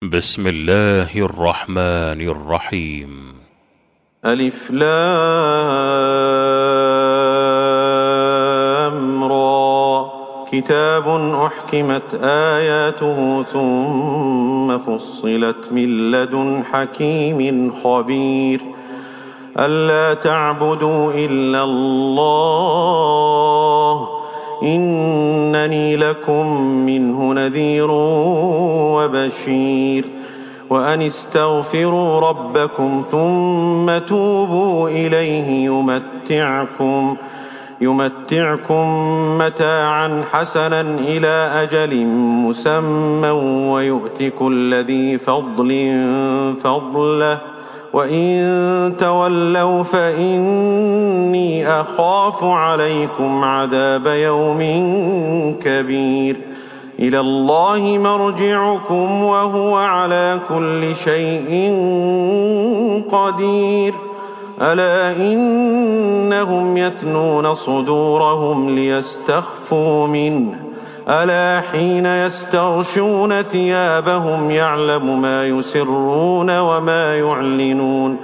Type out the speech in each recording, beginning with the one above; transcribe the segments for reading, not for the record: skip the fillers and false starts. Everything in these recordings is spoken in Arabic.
بسم الله الرحمن الرحيم. ألف لام را كتاب أحكمت آياته ثم فصلت من لدن حكيم خبير ألا تعبدوا إلا الله إنني لكم منه نذير وبشير وأن استغفروا ربكم ثم توبوا إليه يمتعكم متاعا حسنا إلى أجل مسمى ويؤت كل ذي فضل فضله وإن تولوا فإني أخاف عليكم عذاب يوم كبير إلى الله مرجعكم وهو على كل شيء قدير ألا إنهم يثنون صدورهم ليستخفوا منه ألا حين يستغشون ثيابهم يعلم ما يسرون وما يعلنون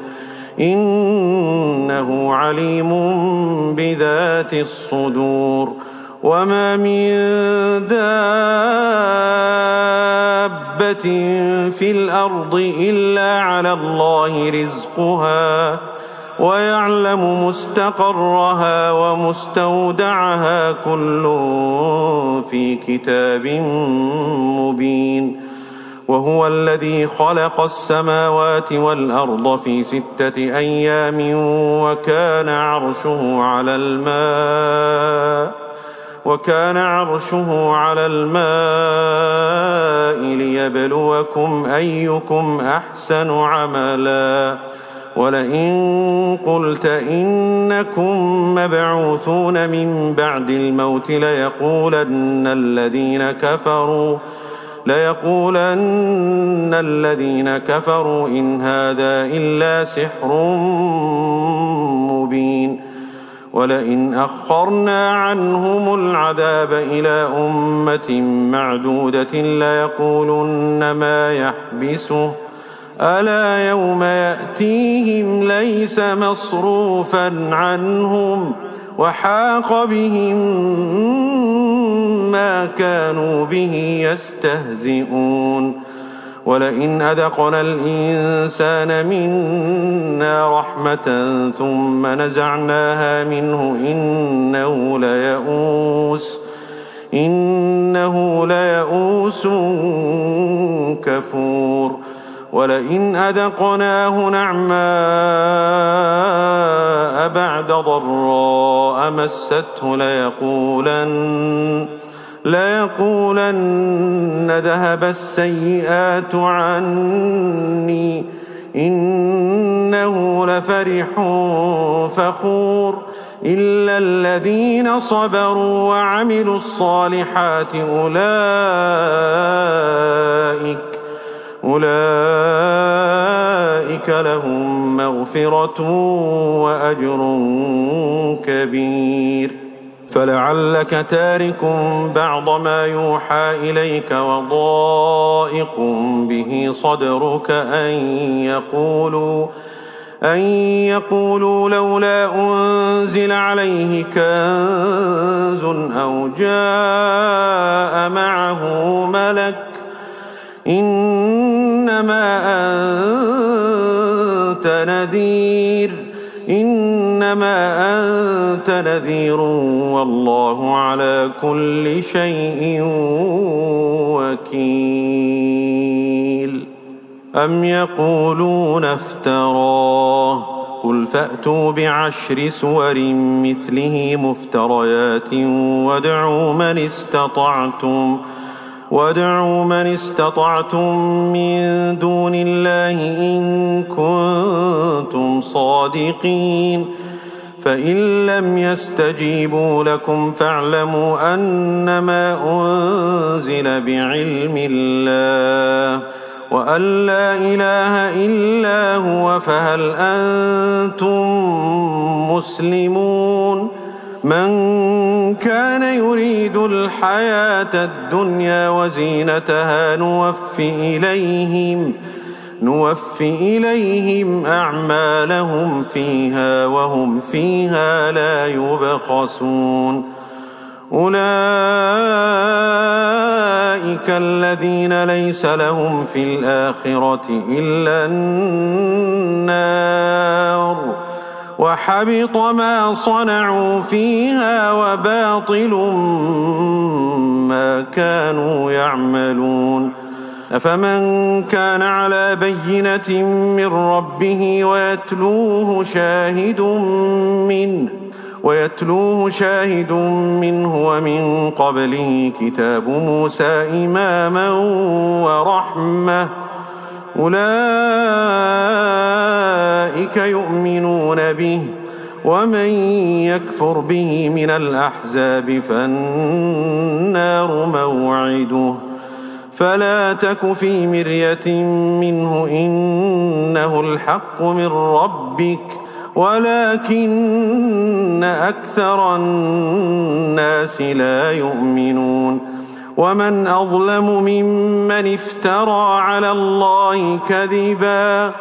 إنه عليم بذات الصدور وما من دابة في الأرض إلا على الله رزقها ويعلم مستقرها ومستودعها كل في كتاب مبين وهو الذي خلق السماوات والأرض في 6 أيام وكان عرشه على الماء ليبلوكم أيكم أحسن عملا ولئن قلت إنكم مبعوثون من بعد الموت ليقولن الذين كفروا إن هذا إلا سحر مبين ولئن أخرنا عنهم العذاب إلى أمة معدودة ليقولن ما يحبسه ألا يوم يأتيهم ليس مصروفا عنهم وحاق بهم ما كانوا به يستهزئون ولئن أذقنا الإنسان منا رحمة ثم نزعناها منه إنه ليئوس كفور ولئن أذقناه نعماء بعد ضراء مسته ليقولن ذهب السيئات عني إنه لفرح فخور إلا الذين صبروا وعملوا الصالحات أولئك لهم مغفرة وأجر كبير فلعلك تارك بعض ما يوحى إليك وضائق به صدرك أن يقولوا لولا أنزل عليه كنز أو جاء معه ملك إنما أنت نذير والله على كل شيء وكيل أم يقولون افتراه قل فأتوا ب10 سور مثله مفتريات وادعوا من استطعتم من دون الله إن كنتم صادقين فإن لم يستجيبوا لكم فاعلموا أنما أنزل بعلم الله وأن لا إله إلا هو فهل أنتم مسلمون من كان يريد الحياة الدنيا وزينتها نوفي إليهم أعمالهم فيها وهم فيها لا يبخسون. أولئك الذين ليس لهم في الآخرة إلا النار وحبط ما صنعوا فيها وباطل ما كانوا يعملون. أفمن كان على بينة من ربه ويتلوه شاهد منه ومن قبله كتاب موسى إماما ورحمة أولئك يؤمنون به ومن يكفر به من الأحزاب فالنار موعده فلا تك في مرية منه إنه الحق من ربك ولكن أكثر الناس لا يؤمنون. ومن أظلم ممن افترى على الله كذبا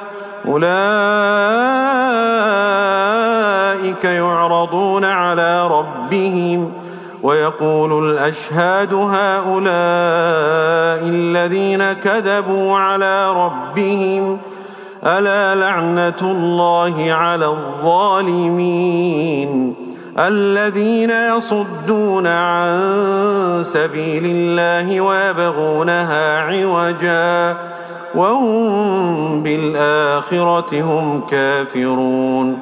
أولئك يعرضون على ربهم ويقول الأشهاد هؤلاء الذين كذبوا على ربهم ألا لعنة الله على الظالمين الذين يصدون عن سبيل الله ويبغونها عوجا وهم بالآخرة هم كافرون.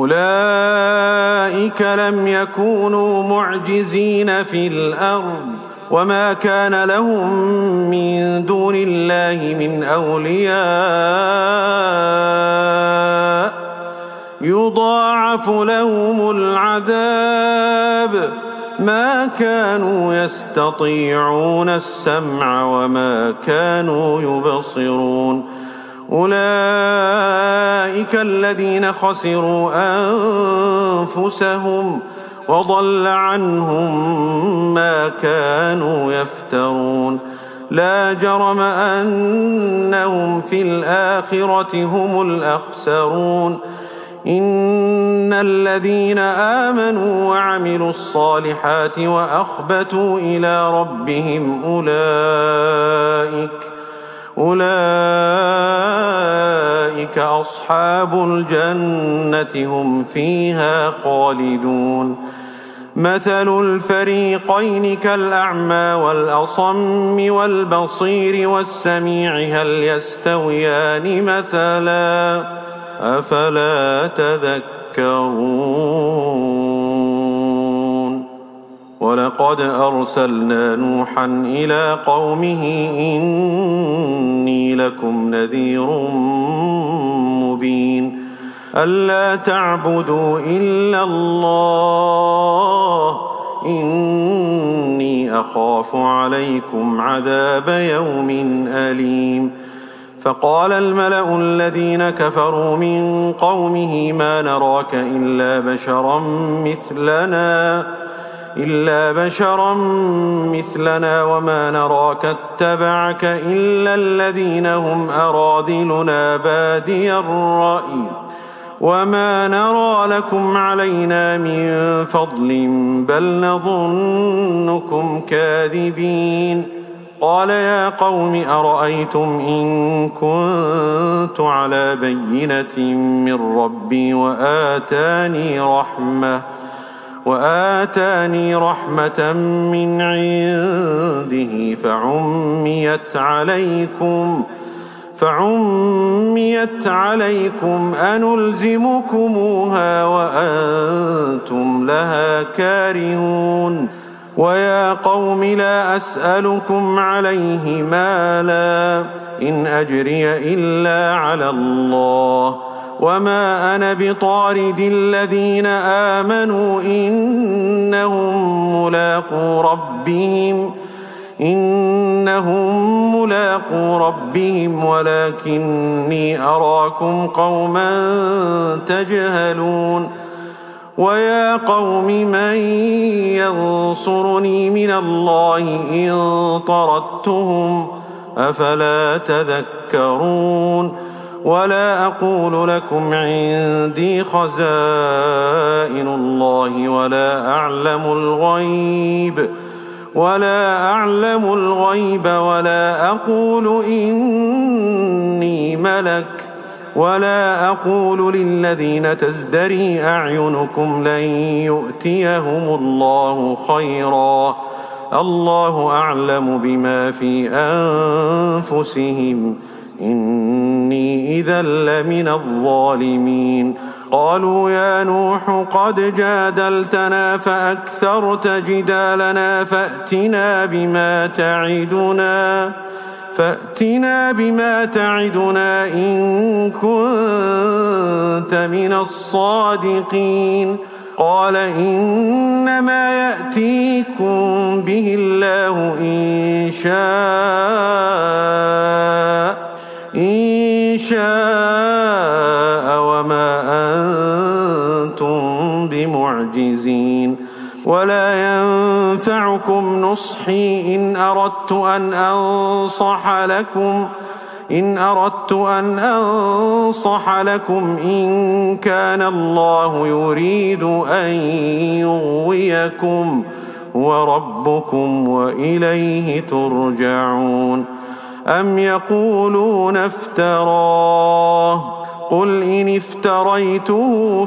أولئك لم يكونوا معجزين في الأرض وما كان لهم من دون الله من أولياء يضاعف لهم العذاب ما كانوا يستطيعون السمع وما كانوا يبصرون. أولئك الذين خسروا أنفسهم وضل عنهم ما كانوا يفترون. لا جرم أنهم في الآخرة هم الأخسرون. إن الذين آمنوا وعملوا الصالحات وأخبتوا إلى ربهم أولئك أصحاب الجنة هم فيها خالدون. مثل الفريقين كالأعمى والأصم والبصير والسميع هل يستويان مثلا أفلا تذكرون. ولقد أرسلنا نوحا إلى قومه إني لكم نذير مبين ألا تعبدوا إلا الله إني أخاف عليكم عذاب يوم أليم. فقال الملأ الذين كفروا من قومه ما نراك إلا بشرا مثلنا وما نراك اتبعك إلا الذين هم أراذلنا بادي الرأي وما نرى لكم علينا من فضل بل نظنكم كاذبين. قال يا قوم أرأيتم إن كنت على بينة من ربي وآتاني رحمة من عنده فعميت عليكم أنلزمكموها وأنتم لها كارهون. ويا قوم لا أسألكم عليه مالا إن أجري إلا على الله وما أنا بطارد الذين آمنوا إنهم ملاقو ربهم ولكني أراكم قوما تجهلون. ويا قوم من ينصرني من الله إن طردتهم أفلا تذكرون ولا أقول لكم عندي خزائن الله ولا أعلم الغيب ولا أقول إني ملك ولا أقول للذين تزدري أعينكم لن يؤتيهم الله خيرا الله أعلم بما في أنفسهم إني إذا لمن الظالمين قالوا يا نوح قد جادلتنا فأكثرت جدالنا فأتنا بما تعدنا إن كنت من الصادقين قال إنما يأتيكم به الله إن شاء وما أنتم بمعجزين ولا ينفعكم نصحي إن أردت أن أنصح لكم إن كان الله يريد أن يغويكم وربكم وإليه ترجعون أم يقولون افتراه قل إن افتريته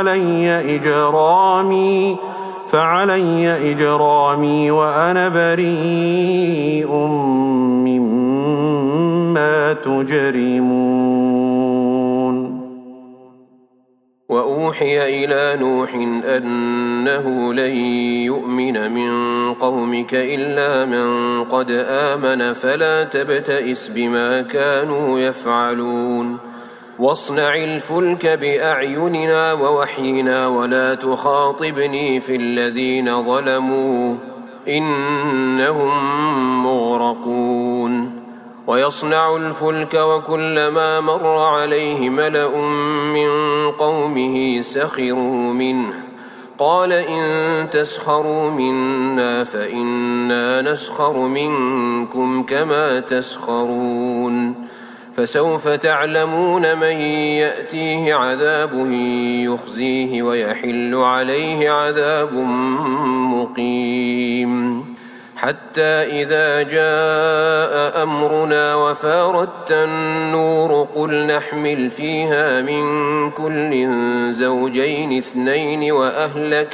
فعلي إجرامي وأنا بريء مما تجرمون وأوحي إلى نوح أنه لن يؤمن من قومك إلا من قد آمن فلا تبتئس بما كانوا يفعلون واصنع الفلك بأعيننا ووحينا ولا تخاطبني في الذين ظلموا إنهم مغرقون ويصنع الفلك وكلما مر عليه ملأ من قومه سخروا منه قال إن تسخروا منا فإنا نسخر منكم كما تسخرون فسوف تعلمون من يأتيه عذاب يخزيه ويحل عليه عذاب مقيم حتى إذا جاء أمرنا وفارت النور قل نحمل فيها من كل زوجين اثنين وأهلك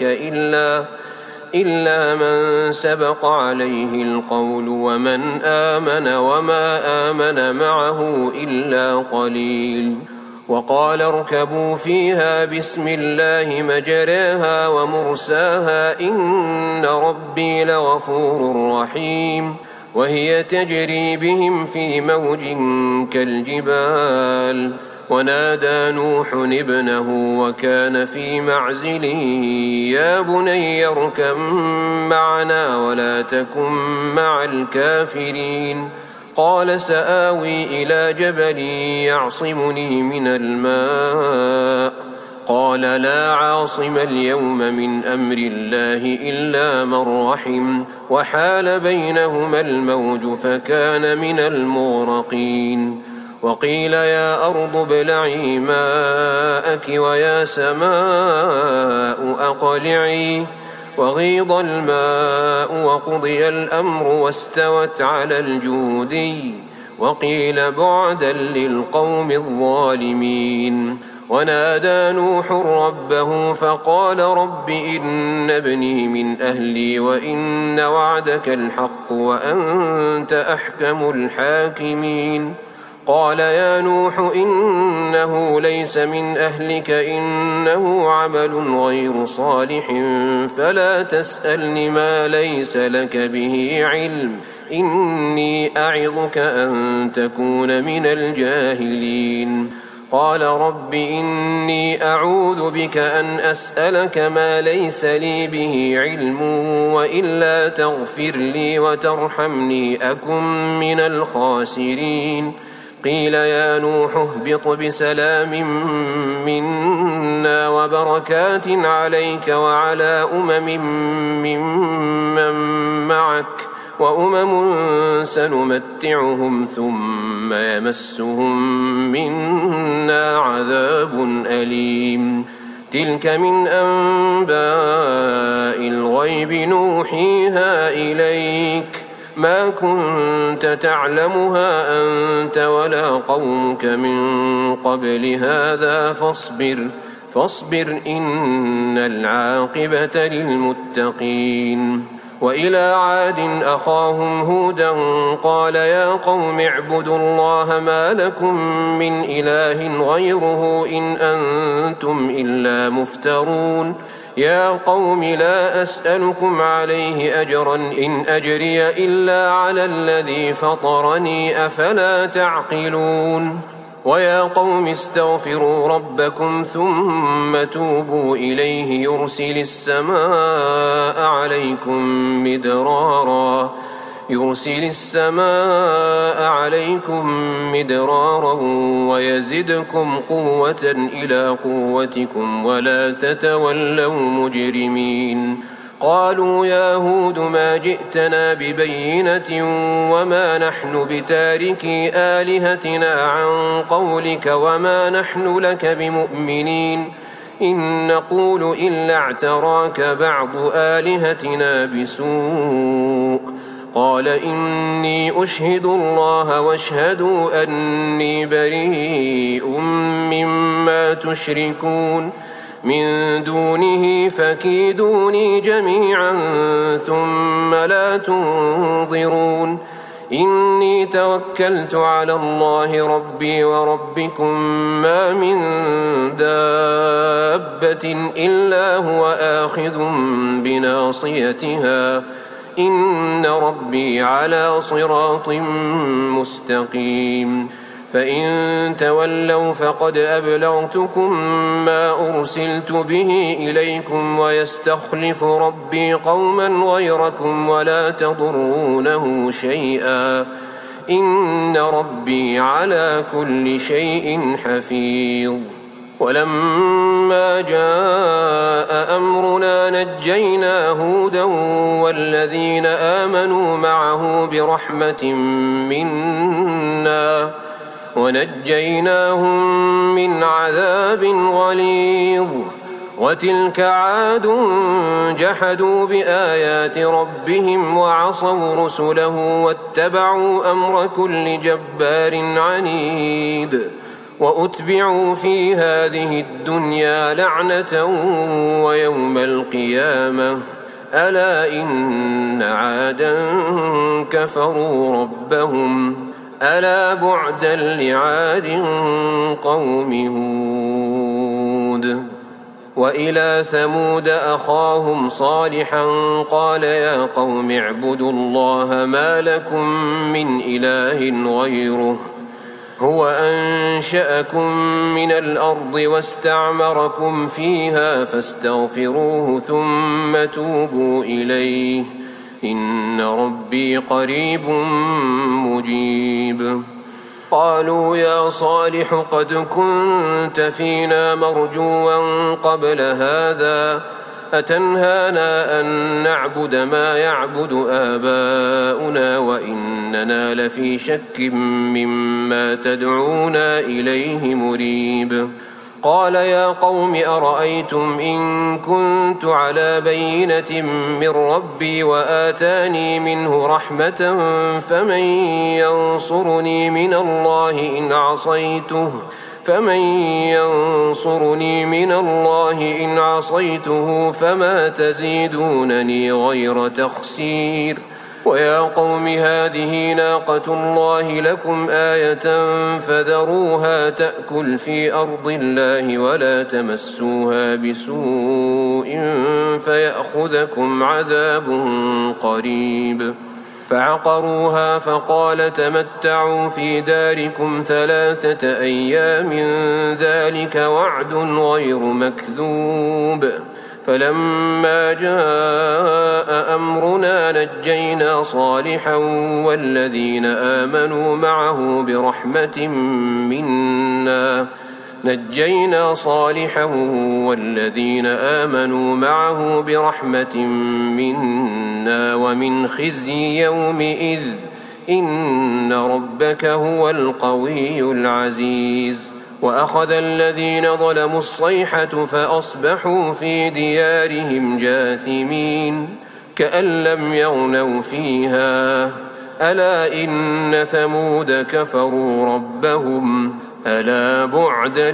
إلا من سبق عليه القول ومن آمن وما آمن معه إلا قليل وقال اركبوا فيها بسم الله مجراها ومرساها إن ربي لغفور رحيم وهي تجري بهم في موج كالجبال ونادى نوح ابنه وكان في معزل يا بني اركب معنا ولا تكن مع الكافرين قال سآوي إلى جبل يعصمني من الماء قال لا عاصم اليوم من أمر الله إلا من رحم وحال بينهما الموج فكان من المغرقين وقيل يا أرض ابلعي ماءك ويا سماء أقلعي وغيض الماء وقضي الأمر واستوت على الجودي وقيل بعدا للقوم الظالمين ونادى نوح ربه فقال رب إن ابني من أهلي وإن وعدك الحق وأنت أحكم الحاكمين قال يا نوح إنه ليس من أهلك إنه عمل غير صالح فلا تسألني ما ليس لك به علم إني أعظك أن تكون من الجاهلين قال رب إني أعوذ بك أن أسألك ما ليس لي به علم وإلا تغفر لي وترحمني أكن من الخاسرين قيل يا نوح اهبط بسلام منا وبركات عليك وعلى ممن معك وأمم سنمتعهم ثم يمسهم منا عذاب أليم تلك من أنباء الغيب نوحيها إليك ما كنت تعلمها أنت ولا قومك من قبل هذا فاصبر إن العاقبة للمتقين وإلى عاد أخاهم هودا قال يا قوم اعبدوا الله ما لكم من إله غيره إن أنتم إلا مفترون يا قوم لا أسألكم عليه أجرا إن أجري إلا على الذي فطرني أفلا تعقلون ويا قوم استغفروا ربكم ثم توبوا إليه يرسل السماء عليكم مدرارا ويزدكم قوة إلى قوتكم ولا تتولوا مجرمين قالوا يا هود ما جئتنا ببينة وما نحن بتاركي آلهتنا عن قولك وما نحن لك بمؤمنين إن نقول إلا اعتراك بعض آلهتنا بسوء قال إني أشهد الله واشهدوا أني بريء مما تشركون من دونه فكيدوني جميعا ثم لا تنظرون إني توكلت على الله ربي وربكم ما من دابة إلا هو آخذ بناصيتها إن ربي على صراط مستقيم فإن تولوا فقد أبلغتكم ما أرسلت به إليكم ويستخلف ربي قوما غيركم ولا تضرونه شيئا إن ربي على كل شيء حفيظ ولما جاء أمرنا نجينا هودا والذين آمنوا معه برحمة منا ونجيناهم من عذاب غليظ وتلك عاد جحدوا بآيات ربهم وعصوا رسله واتبعوا أمر كل جبار عنيد وأتبعوا في هذه الدنيا لعنة ويوم القيامة ألا إن عادا كفروا ربهم ألا بعدا لعاد قوم هود وإلى ثمود أخاهم صالحا قال يا قوم اعبدوا الله ما لكم من إله غيره هو أنشأكم من الأرض واستعمركم فيها فاستغفروه ثم توبوا إليه إن ربي قريب مجيب قالوا يا صالح قد كنت فينا مرجوا قبل هذا أتنهانا أن نعبد ما يعبد آباؤنا وإننا لفي شك مما تدعونا إليه مريب قال يا قوم أرأيتم إن كنت على بينة من ربي وآتاني منه رحمة فمن ينصرني من الله إن عصيته فما تزيدونني غير تخسير ويا قوم هذه ناقة الله لكم آية فذروها تأكل في أرض الله ولا تمسوها بسوء فيأخذكم عذاب قريب فعقروها فقال تمتعوا في داركم 3 أيام ذلك وعد غير مكذوب فلما جاء أمرنا نجينا صالحا والذين آمنوا معه برحمة منا ومن خزي يومئذ إن ربك هو القوي العزيز. وأخذ الذين ظلموا الصيحة فأصبحوا في ديارهم جاثمين كأن لم يغنوا فيها ألا إن ثمود كفروا ربهم ألا بعدا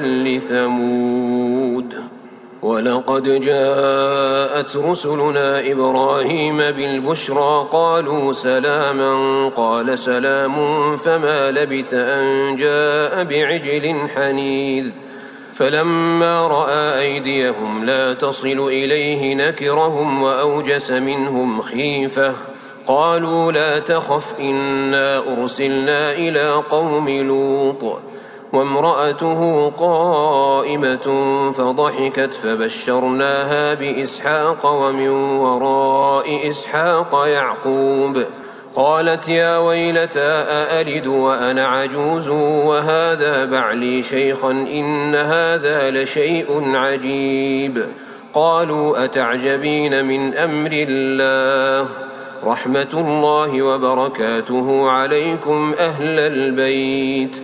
لثمود. ولقد جاءت رسلنا إبراهيم بالبشرى قالوا سلاما قال سلام فما لبث أن جاء بعجل حنيذ. فلما رأى أيديهم لا تصل إليه نكرهم وأوجس منهم خيفة قالوا لا تخف إنا أرسلنا إلى قوم لوط وامرأته قائمة فضحكت فبشرناها بإسحاق ومن وراء إسحاق يعقوب قالت يا ويلتى أألد وأنا عجوز وهذا بعلي شيخا إن هذا لشيء عجيب. قالوا أتعجبين من أمر الله رحمة الله وبركاته عليكم أهل البيت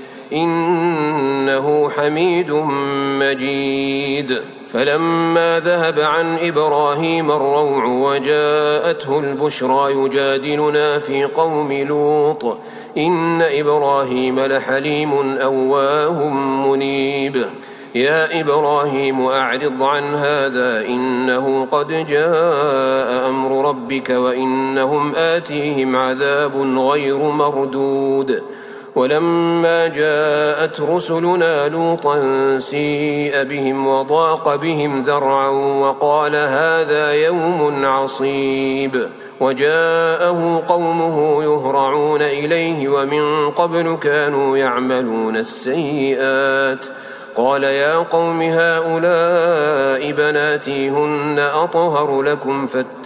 إنه حميد مجيد. فلما ذهب عن إبراهيم الروع وجاءته البشرى يجادلنا في قوم لوط إن إبراهيم لحليم أواه منيب. يا إبراهيم أعرض عن هذا إنه قد جاء أمر ربك وإنهم آتيهم عذاب غير مردود. ولما جاءت رسلنا لوطا سيء بهم وضاق بهم ذرعا وقال هذا يوم عصيب. وجاءه قومه يهرعون إليه ومن قبل كانوا يعملون السيئات قال يا قوم هؤلاء بناتي هن أطهر لكم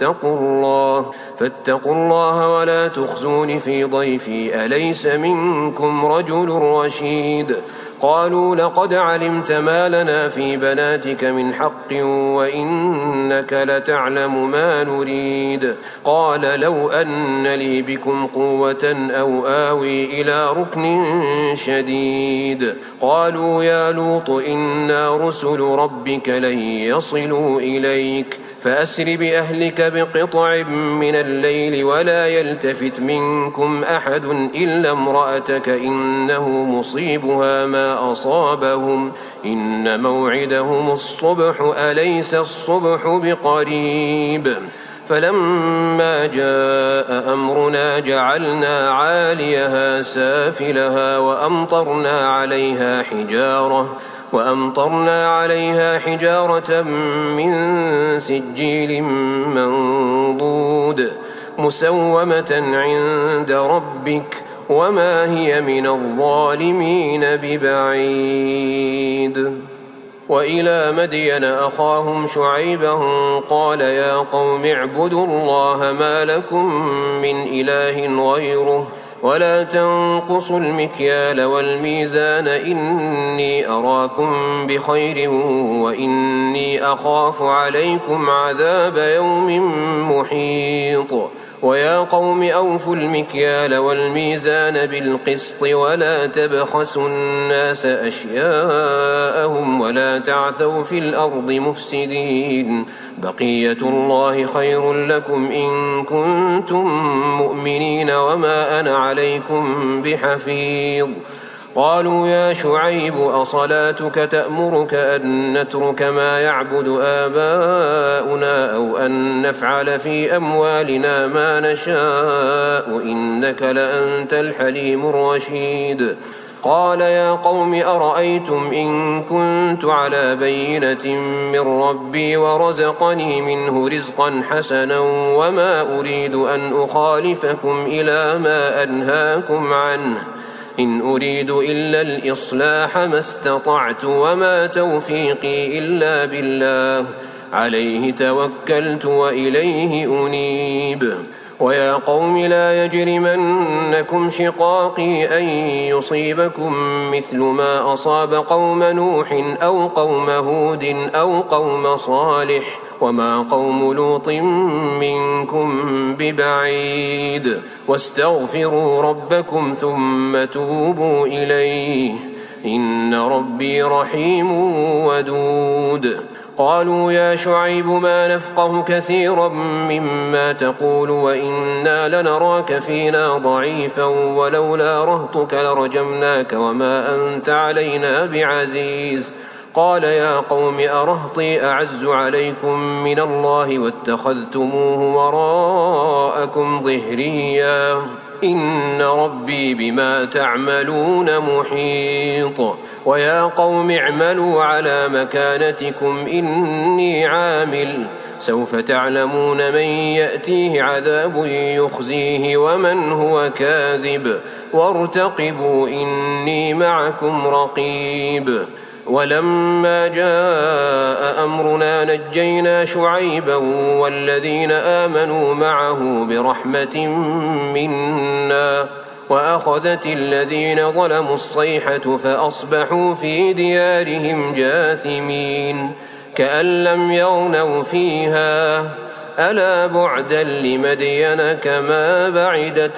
فاتقوا الله ولا تخزون في ضيفي أليس منكم رجل رشيد. قالوا لقد علمت ما لنا في بناتك من حق وإنك لتعلم ما نريد. قال لو أن لي بكم قوة أو آوي إلى ركن شديد. قالوا يا لوط إنا رسل ربك لن يصلوا إليك فأسر بأهلك بقطع من الليل ولا يلتفت منكم أحد إلا امرأتك إنه مصيبها ما أصابهم إن موعدهم الصبح أليس الصبح بقريب. فلما جاء أمرنا جعلنا عاليها سافلها وأمطرنا عليها حجارة من سجيل منضود مسومة عند ربك وما هي من الظالمين ببعيد. وإلى مدين أخاهم شعيبا قال يا قوم اعبدوا الله ما لكم من إله غيره ولا تنقصوا المكيال والميزان إني أراكم بخير وإني أخاف عليكم عذاب يوم محيط. ويا قوم أوفوا المكيال والميزان بالقسط ولا تبخسوا الناس أشياءهم ولا تعثوا في الأرض مفسدين بقية الله خير لكم إن كنتم مؤمنين وما أنا عليكم بحفيظ. قالوا يا شعيب أصلاتك تأمرك أن نترك ما يعبد آباؤنا أو أن نفعل في أموالنا ما نشاء إنك لأنت الحليم الرشيد. قال يا قوم أرأيتم إن كنت على بينة من ربي ورزقني منه رزقا حسنا وما أريد أن أخالفكم إلى ما أنهاكم عنه إن أريد إلا الإصلاح ما استطعت وما توفيقي إلا بالله عليه توكلت وإليه أنيب ويا قوم لا يجرمنكم شقاقي أن يصيبكم مثل ما أصاب قوم نوح أو قوم هود أو قوم صالح وما قوم لوط منكم ببعيد واستغفروا ربكم ثم توبوا إليه إن ربي رحيم ودود قالوا يا شعيب ما نفقه كثيرا مما تقول وإنا لنراك فينا ضعيفا ولولا رهطك لرجمناك وما أنت علينا بعزيز قال يا قوم أرهطي أعز عليكم من الله واتخذتموه وراءكم ظهريا إن ربي بما تعملون محيط ويا قوم اعملوا على مكانتكم إني عامل سوف تعلمون من يأتيه عذاب يخزيه ومن هو كاذب وارتقبوا إني معكم رقيب ولما جاء أمرنا نجينا شعيبا والذين آمنوا معه برحمة منا وأخذت الذين ظلموا الصيحة فأصبحوا في ديارهم جاثمين كأن لم يغنوا فيها ألا بعدا لمدين كما بعدت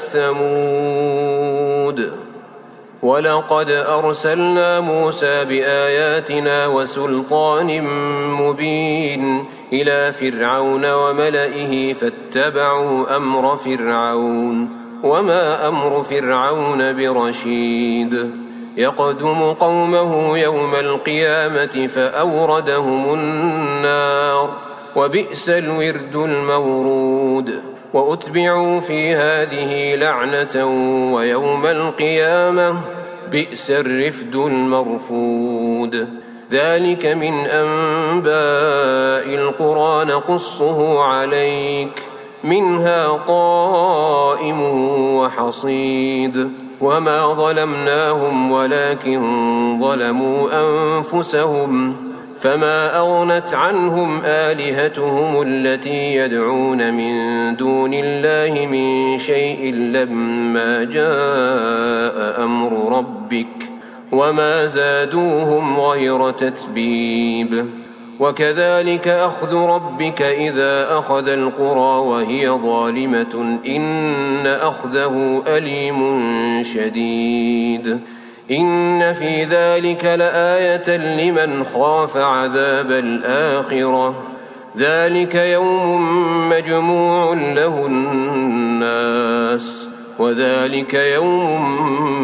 ثمود ولقد أرسلنا موسى بآياتنا وسلطان مبين إلى فرعون وملئه فاتبعوا أمر فرعون وما أمر فرعون برشيد يقدم قومه يوم القيامة فأوردهم النار وبئس الورد المورود وأتبعوا في هذه لعنة ويوم القيامة بئس الرفد المرفود ذلك من أنباء القرى نقصه عليك منها قائم وحصيد وما ظلمناهم ولكن ظلموا أنفسهم فما أغنت عنهم آلهتهم التي يدعون من دون الله من شيء لما جاء أمر ربك وما زادوهم غير تتبيب وكذلك أخذ ربك إذا أخذ القرى وهي ظالمة إن أخذه أليم شديد إن في ذلك لآية لمن خاف عذاب الآخرة ذلك يوم مجموع له الناس وذلك يوم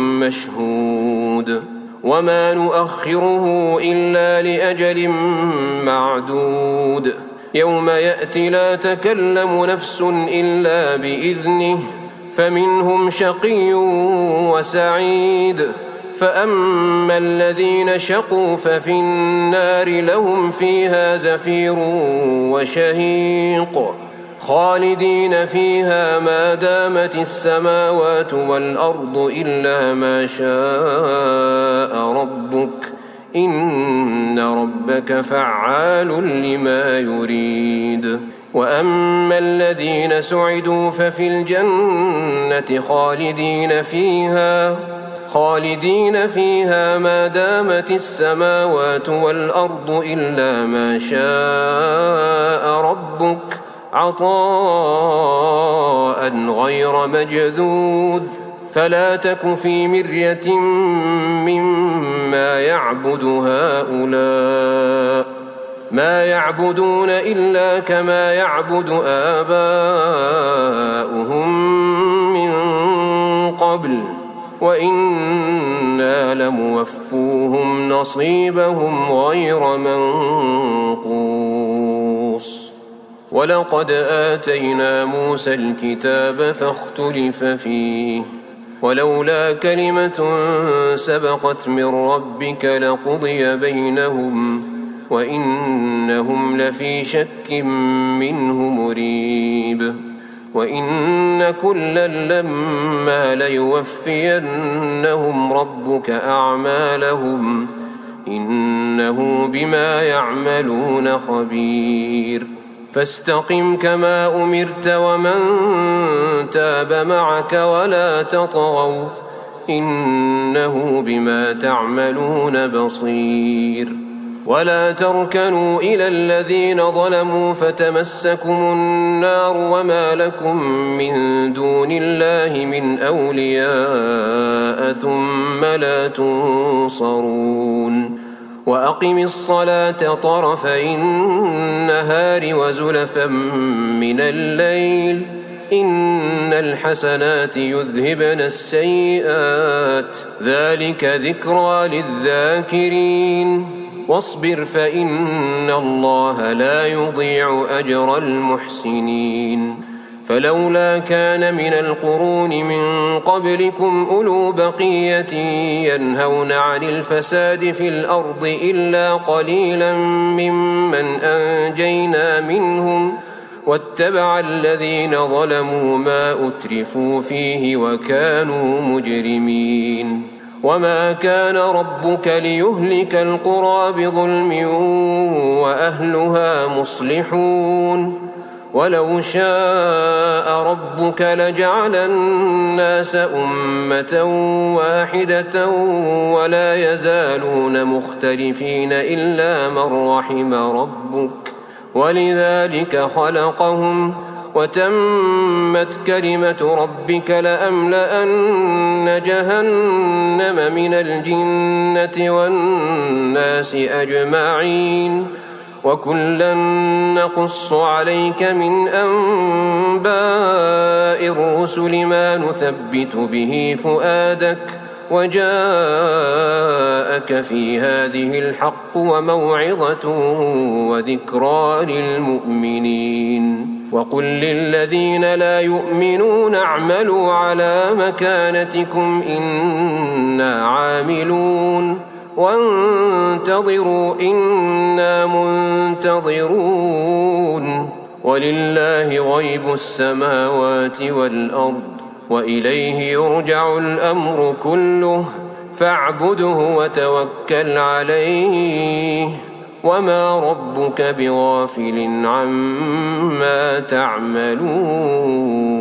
مشهود وما نؤخره إلا لأجل معدود يوم يأتي لا تكلم نفس إلا بإذنه فمنهم شقي وسعيد فأما الذين شقوا ففي النار لهم فيها زفير وشهيق خالدين فيها ما دامت السماوات والأرض إلا ما شاء ربك إن ربك فعال لما يريد وأما الذين سعدوا ففي الجنة خالدين فيها ما دامت السماوات والأرض إلا ما شاء ربك عطاء غير مجذوذ فلا تك في مرية مما يعبد هؤلاء ما يعبدون إلا كما يعبد آباؤهم من قبل وإنا لموفوهم نصيبهم غير منقوص ولقد آتينا موسى الكتاب فاختلف فيه ولولا كلمة سبقت من ربك لقضي بينهم وإنهم لفي شك منه مريب وإن كلا لما ليوفينهم ربك أعمالهم إنه بما يعملون خبير فاستقم كما أمرت ومن تاب معك ولا تطغوا إنه بما تعملون بصير ولا تركنوا إلى الذين ظلموا فتمسكم النار وما لكم من دون الله من أولياء ثم لا تنصرون وأقم الصلاة طرفي النهار وزلفا من الليل إن الحسنات يذهبن السيئات ذلك ذكرى للذاكرين واصبر فإن الله لا يضيع أجر المحسنين فلولا كان من القرون من قبلكم أولو بقية ينهون عن الفساد في الأرض إلا قليلا ممن أنجينا منهم واتبع الذين ظلموا ما أترفوا فيه وكانوا مجرمين وما كان ربك ليهلك القرى بظلم وأهلها مصلحون ولو شاء ربك لجعل الناس أمة واحدة ولا يزالون مختلفين إلا من رحم ربك ولذلك خلقهم وتمت كلمة ربك لأملأن جهنم من الجنة والناس أجمعين وكلا نقص عليك من أنباء الرسل ما نثبت به فؤادك وجاءك في هذه الحق وموعظة وذكرى للمؤمنين وقل للذين لا يؤمنون اعملوا على مكانتكم إنا عاملون وانتظروا إنا منتظرون ولله غيب السماوات والأرض وإليه يرجع الأمر كله فاعبده وتوكل عليه وما ربك بغافل عما تعملون